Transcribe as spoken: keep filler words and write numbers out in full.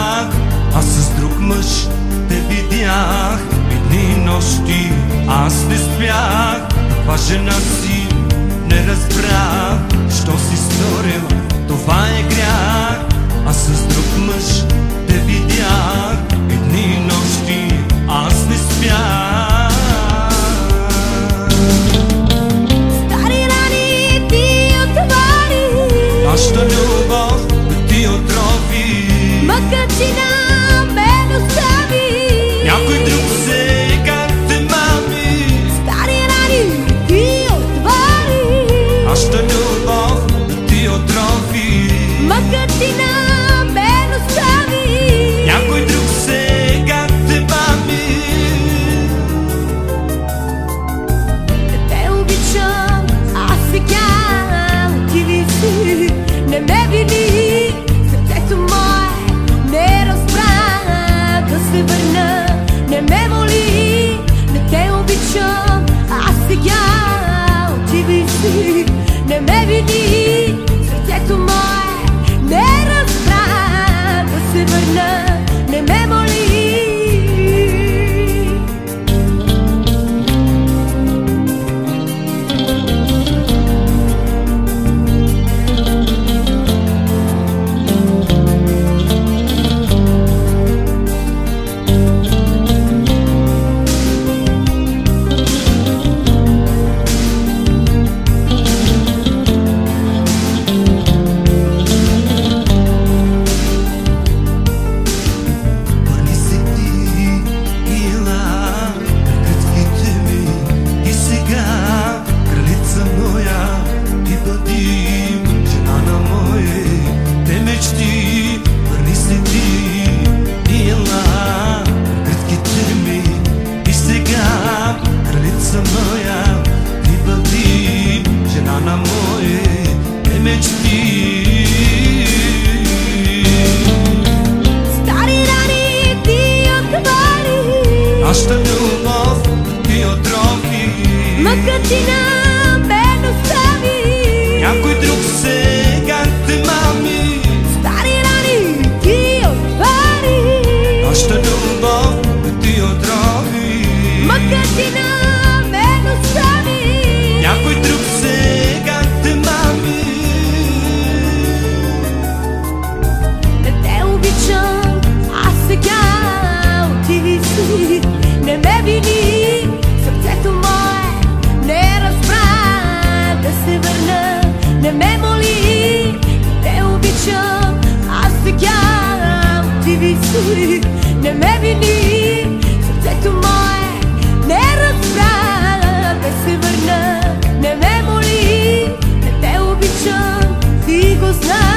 спрях, а с друг мъж те видях. И дни и нощи аз не спях. Каква жена си не разбрах. Що си сторил, това е грях. А с друг мъж те видях. И дни и нощи аз не спях. Стари рани ти отвори, Нашата любов да ти отрови. мъкачина мен остави. Някой друг сега те мами. Стари рани ти отвори, Нашата любов да ти отрови. мъкачина мен остави. Някой друг сега те мами. Те обичам, а сега отиди си, не ме вини. Сърцето мое не разбра да се върна, не ме моли. Не те обичам, а сега отиди си, не ме вини. Сърцето мое не разбра да се върна, не ме моли. Стари рани ти отвори, Нашата любов да ти отрови. мъкачина мен остави. Някой друг сега те мами. Стари рани ти отвори, Нашата любов да ти отрови. мъкачина мен остави. Някой друг сега те мами. Не те обичам, а сега отиди си, не ме вини. Сърцето мое не разбра да се върна, не ме моли. Не те обичам, а сега отиди си, не ме вини. Сърцето мое не разбра да се върна, не ме моли. Не те обичам, ти го знаеш.